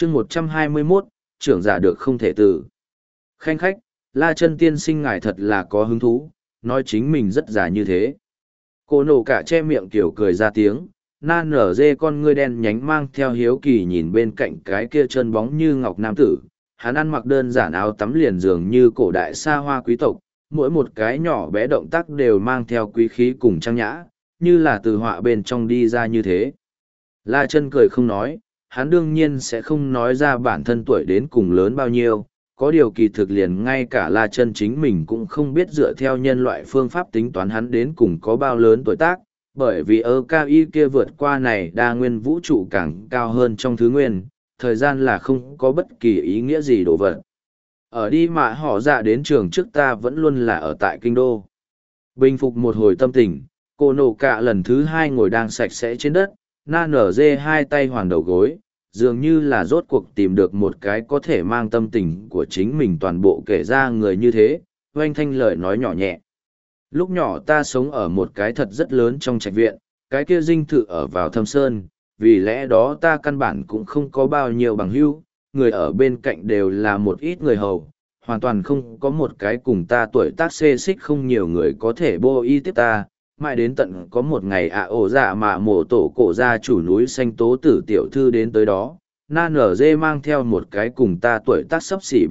chương 121, trưởng giả được không thể tử. Khanh khách, La Chân tiên sinh ngài thật là có hứng thú, nói chính mình rất già như thế. Cô nổ cả che miệng kiểu cười ra tiếng, na nở dê con ngươi đen nhánh mang theo hiếu kỳ nhìn bên cạnh cái kia chân bóng như ngọc nam tử. Hắn ăn mặc đơn giản áo tắm liền dường như cổ đại xa hoa quý tộc, mỗi một cái nhỏ bé động tác đều mang theo quý khí cùng trang nhã, như là từ họa bên trong đi ra như thế. La Chân cười không nói, hắn đương nhiên sẽ không nói ra bản thân tuổi đến cùng lớn bao nhiêu, có điều kỳ thực liền ngay cả La Chân chính mình cũng không biết dựa theo nhân loại phương pháp tính toán hắn đến cùng có bao lớn tuổi tác, bởi vì cao y kia vượt qua này đa nguyên vũ trụ càng cao hơn trong thứ nguyên, thời gian là không có bất kỳ ý nghĩa gì đồ vật. Ở đi mà họ dạ đến trường trước ta vẫn luôn là ở tại kinh đô. Bình phục một hồi tâm tình, cô nổ cả lần thứ hai ngồi đang sạch sẽ trên đất, na nở dê hai tay hoàn đầu gối, dường như là rốt cuộc tìm được một cái có thể mang tâm tình của chính mình toàn bộ kể ra người như thế, oanh thanh lời nói nhỏ nhẹ. Lúc nhỏ ta sống ở một cái thật rất lớn trong trạch viện, cái kia dinh thự ở vào thâm sơn, vì lẽ đó ta căn bản cũng không có bao nhiêu bằng hữu, người ở bên cạnh đều là một ít người hầu, hoàn toàn không có một cái cùng ta tuổi tác xê xích không nhiều người có thể bô y tiếp ta. Mãi đến tận có một ngày ổ dạ mà mổ tổ cổ ra chủ núi xanh tố tử tiểu thư đến tới đó, na nở dê mang theo một cái cùng ta tuổi tác sấp xỉ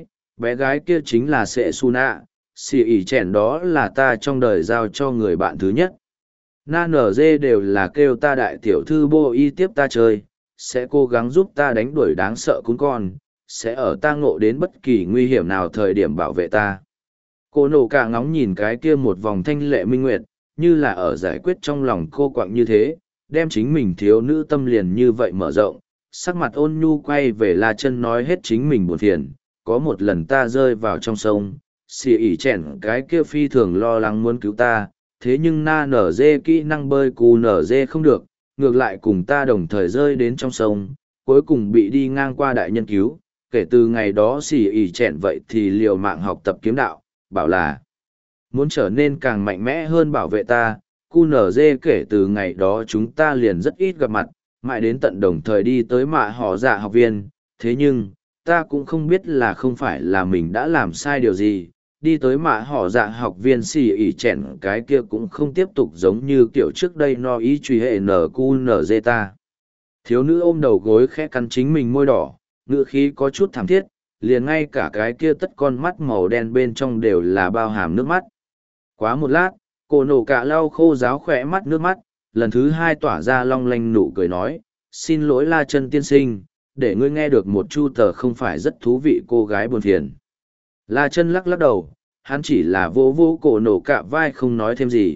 bé gái kia chính là sệ su nạ, xì ỉ chèn đó là ta trong đời giao cho người bạn thứ nhất. Na nở dê đều là kêu ta đại tiểu thư bô y tiếp ta chơi, sẽ cố gắng giúp ta đánh đuổi đáng sợ cún con, sẽ ở ta ngộ đến bất kỳ nguy hiểm nào thời điểm bảo vệ ta. Cô nổ cả ngóng nhìn cái kia một vòng thanh lệ minh nguyệt, như là ở giải quyết trong lòng cô quặng như thế, đem chính mình thiếu nữ tâm liền như vậy mở rộng, sắc mặt ôn nhu quay về La Chân nói hết chính mình buồn phiền. Có một lần ta rơi vào trong sông, xì ỉ chèn cái kia phi thường lo lắng muốn cứu ta, thế nhưng na nở dê kỹ năng bơi cù nở dê không được, ngược lại cùng ta đồng thời rơi đến trong sông, cuối cùng bị đi ngang qua đại nhân cứu. Kể từ ngày đó xì ỉ chèn vậy thì liều mạng học tập kiếm đạo, bảo là muốn trở nên càng mạnh mẽ hơn bảo vệ ta. QNZ kể từ ngày đó chúng ta liền rất ít gặp mặt, mãi đến tận đồng thời đi tới mạ họ dạ học viên. Thế nhưng, ta cũng không biết là không phải là mình đã làm sai điều gì. Đi tới mạ họ dạ học viên xì ỉ chèn cái kia cũng không tiếp tục giống như kiểu trước đây no ý truy hệ QNZ ta. Thiếu nữ ôm đầu gối khẽ cắn chính mình môi đỏ, ngữ khí có chút thảm thiết, liền ngay cả cái kia tất con mắt màu đen bên trong đều là bao hàm nước mắt. Quá một lát, cô nổ cả lau khô ráo khỏe mắt nước mắt, lần thứ hai tỏa ra long lanh nụ cười nói, xin lỗi La Chân tiên sinh, để ngươi nghe được một chu tờ không phải rất thú vị cô gái buồn phiền. La Chân lắc lắc đầu, hắn chỉ là vô vô cổ nổ cả vai không nói thêm gì.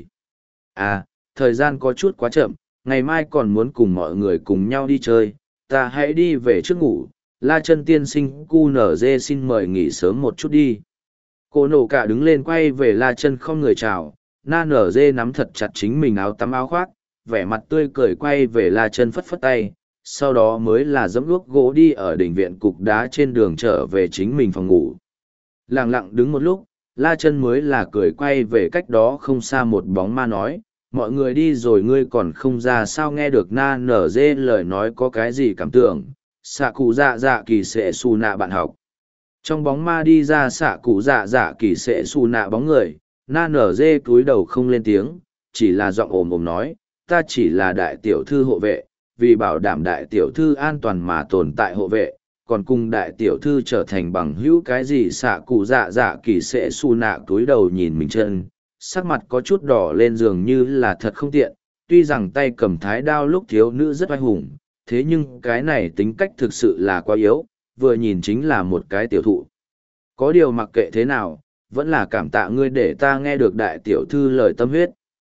À, thời gian có chút quá chậm, ngày mai còn muốn cùng mọi người cùng nhau đi chơi, ta hãy đi về trước ngủ. La Chân tiên sinh QNZ xin mời nghỉ sớm một chút đi. Cô nổ cả đứng lên quay về La Chân không người chào, na nở dê nắm thật chặt chính mình áo tắm áo khoác, vẻ mặt tươi cười quay về La Chân phất phất tay, sau đó mới là dẫm guốc gỗ đi ở đỉnh viện cục đá trên đường trở về chính mình phòng ngủ. Lặng lặng đứng một lúc, La Chân mới là cười quay về cách đó không xa một bóng ma nói, mọi người đi rồi ngươi còn không ra sao nghe được na nở dê lời nói có cái gì cảm tưởng, xạ cụ dạ dạ kỳ sệ su nạ bạn học. Trong bóng ma đi ra xạ cụ dạ dạ kỳ sệ su nạ bóng người, na nở dê cúi đầu không lên tiếng, chỉ là giọng ồm ồm nói, ta chỉ là đại tiểu thư hộ vệ, vì bảo đảm đại tiểu thư an toàn mà tồn tại hộ vệ, còn cùng đại tiểu thư trở thành bằng hữu cái gì. Xạ cụ dạ dạ kỳ sệ su nạ cúi đầu nhìn mình chân, sắc mặt có chút đỏ lên dường như là thật không tiện, tuy rằng tay cầm thái đao lúc thiếu nữ rất oai hùng, thế nhưng cái này tính cách thực sự là quá yếu, vừa nhìn chính là một cái tiểu thụ. Có điều mặc kệ thế nào, vẫn là cảm tạ ngươi để ta nghe được đại tiểu thư lời tâm huyết.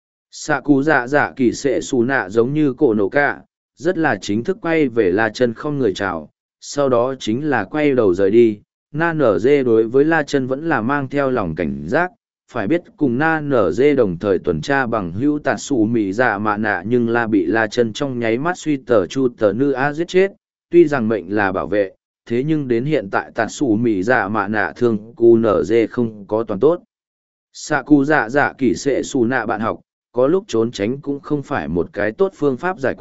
Xạ cụ dạ dạ kỳ sệ xù nạ giống như cổ nổ cả, rất là chính thức quay về La Chân không người chào, sau đó chính là quay đầu rời đi. Na nở dê đối với La Chân vẫn là mang theo lòng cảnh giác, phải biết cùng na nở dê đồng thời tuần tra bằng hữu tạt xù mì dạ mạ nạ nhưng la bị La Chân trong nháy mắt suy tờ chu tờ nư a giết chết, tuy rằng mệnh là bảo vệ, thế nhưng đến hiện tại tạt xù mì dạ mạ nạ thương cu nở dê không có toàn tốt. Xạ cụ dạ dạ kỳ sệ xù nạ bạn học, có lúc trốn tránh cũng không phải một cái tốt phương pháp giải quyết,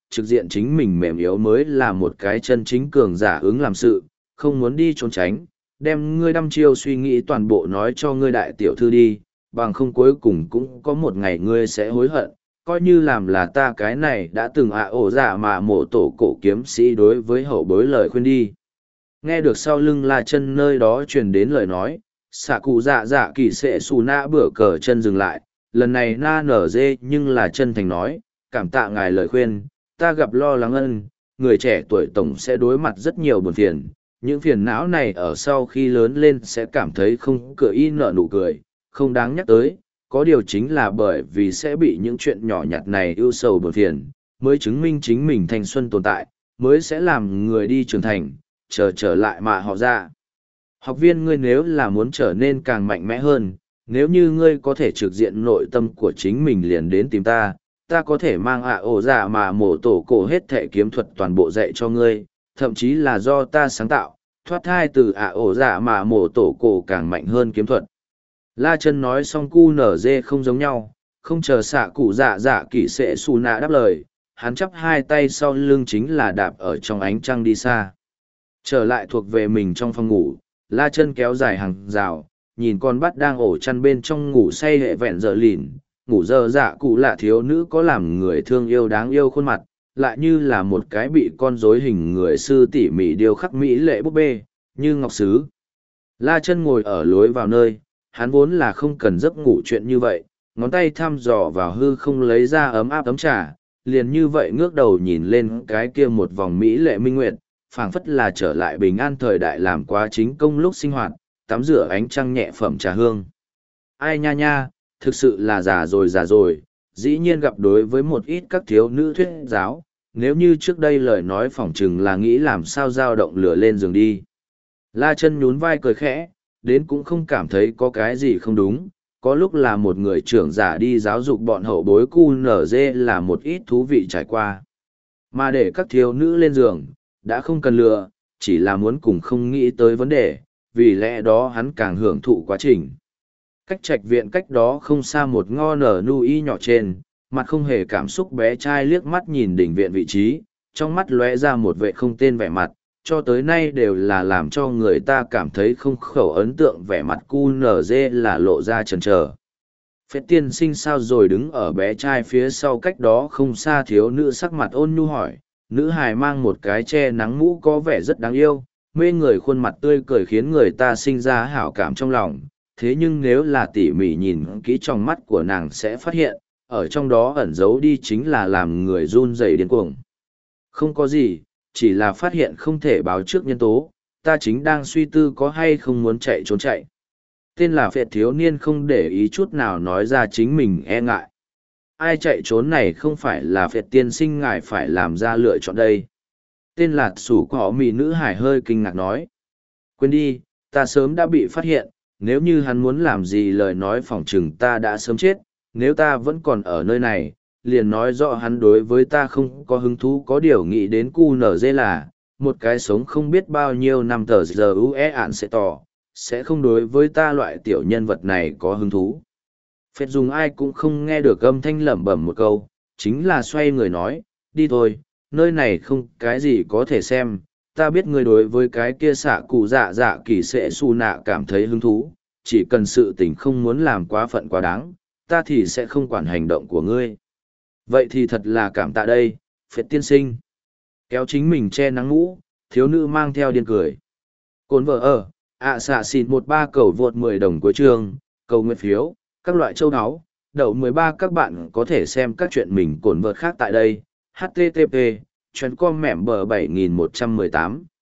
trực diện chính mình mềm yếu mới là một cái chân chính cường giả ứng làm sự, không muốn đi trốn tránh, đem ngươi đăm chiêu suy nghĩ toàn bộ nói cho ngươi đại tiểu thư đi, bằng không cuối cùng cũng có một ngày ngươi sẽ hối hận, coi như làm là ta cái này đã từng ổ dạ mà mổ tổ cổ kiếm sĩ đối với hậu bối lời khuyên đi. Nghe được sau lưng La Chân nơi đó truyền đến lời nói, xạ cụ dạ dạ kỳ sệ xù nạ bửa cờ chân dừng lại, lần này na nở dê nhưng là chân thành nói, cảm tạ ngài lời khuyên, ta gặp lo lắng ân, người trẻ tuổi tổng sẽ đối mặt rất nhiều buồn phiền, những phiền não này ở sau khi lớn lên sẽ cảm thấy không cửa y nở nụ cười, không đáng nhắc tới, có điều chính là bởi vì sẽ bị những chuyện nhỏ nhặt này ưu sầu buồn phiền, mới chứng minh chính mình thanh xuân tồn tại, mới sẽ làm người đi trưởng thành, trở lại mà họ ra. Học viên ngươi nếu là muốn trở nên càng mạnh mẽ hơn, nếu như ngươi có thể trực diện nội tâm của chính mình liền đến tìm ta, ta có thể mang ổ dạ mà mổ tổ cổ hết thể kiếm thuật toàn bộ dạy cho ngươi, thậm chí là do ta sáng tạo, thoát thai từ ổ dạ mà mổ tổ cổ càng mạnh hơn kiếm thuật. La Chân nói xong cu nở dê không giống nhau, không chờ xạ cụ dạ dạ kỷ sệ xù nạ đáp lời, hắn chắp hai tay sau lưng chính là đạp ở trong ánh trăng đi xa. Trở lại thuộc về mình trong phòng ngủ, La Chân kéo dài hàng rào, nhìn con bắt đang ổ chăn bên trong ngủ say hệ vẹn dở lìn, ngủ dơ dạ cụ lạ thiếu nữ có làm người thương yêu đáng yêu khuôn mặt, lại như là một cái bị con rối hình người sư tỉ mỉ điêu khắc mỹ lệ búp bê, như ngọc sứ. La Chân ngồi ở lối vào nơi, hắn vốn là không cần giấc ngủ chuyện như vậy, ngón tay thăm dò vào hư không lấy ra ấm áp tấm trà, liền như vậy ngước đầu nhìn lên cái kia một vòng mỹ lệ minh nguyệt, phảng phất là trở lại bình an thời đại làm quá chính công lúc sinh hoạt, tắm rửa ánh trăng nhẹ phẩm trà hương. Ai nha nha, thực sự là già rồi, dĩ nhiên gặp đối với một ít các thiếu nữ thuyết giáo, nếu như trước đây lời nói phỏng chừng là nghĩ làm sao dao động lửa lên giường đi. La Chân nhún vai cười khẽ, đến cũng không cảm thấy có cái gì không đúng, có lúc là một người trưởng giả đi giáo dục bọn hậu bối cu nở dê là một ít thú vị trải qua. Mà để các thiếu nữ lên giường, đã không cần lừa, chỉ là muốn cùng không nghĩ tới vấn đề, vì lẽ đó hắn càng hưởng thụ quá trình. Cách trạch viện cách đó không xa một ngo nở nu y nhỏ trên, mặt không hề cảm xúc bé trai liếc mắt nhìn đỉnh viện vị trí, trong mắt lóe ra một vệ không tên vẻ mặt, cho tới nay đều là làm cho người ta cảm thấy không khẩu ấn tượng vẻ mặt cu nở dê là lộ ra chần chờ. Phết tiên sinh sao rồi đứng ở bé trai phía sau cách đó không xa thiếu nữ sắc mặt ôn nhu hỏi, nữ hài mang một cái che nắng mũ có vẻ rất đáng yêu, mê người khuôn mặt tươi cười khiến người ta sinh ra hảo cảm trong lòng, thế nhưng nếu là tỉ mỉ nhìn kỹ trong mắt của nàng sẽ phát hiện, ở trong đó ẩn giấu đi chính là làm người run rẩy điên cuồng. Không có gì, chỉ là phát hiện không thể báo trước nhân tố, ta chính đang suy tư có hay không muốn chạy trốn chạy. Tên là Phệ thiếu niên không để ý chút nào nói ra chính mình e ngại. Ai chạy trốn này không phải là Phệ tiên sinh ngài phải làm ra lựa chọn đây. Tên là Sủ Cỏ Mị nữ hải hơi kinh ngạc nói. Quên đi, ta sớm đã bị phát hiện, nếu như hắn muốn làm gì lời nói phỏng chừng ta đã sớm chết, nếu ta vẫn còn ở nơi này, liền nói rõ hắn đối với ta không có hứng thú có điều nghĩ đến cu nở dê là, một cái sống không biết bao nhiêu năm tờ giờ ue ạn sẽ tỏ, sẽ không đối với ta loại tiểu nhân vật này có hứng thú. Phết dùng ai cũng không nghe được âm thanh lẩm bẩm một câu, chính là xoay người nói, đi thôi, nơi này không cái gì có thể xem, ta biết người đối với cái kia xạ cụ dạ dạ kỳ sẽ su nạ cảm thấy hứng thú, chỉ cần sự tình không muốn làm quá phận quá đáng, ta thì sẽ không quản hành động của ngươi. Vậy thì thật là cảm tạ đây, Phết tiên sinh. Kéo chính mình che nắng mũ, thiếu nữ mang theo điên cười. Cồn vợ ở, xạ xịt 13 cầu vượt 10 đồng cuối chương, cầu nguyện phiếu, các loại châu áo, đậu 13 các bạn có thể xem các chuyện mình cồn vợt khác tại đây. HTTP, chuyến com mẻm bờ 7118.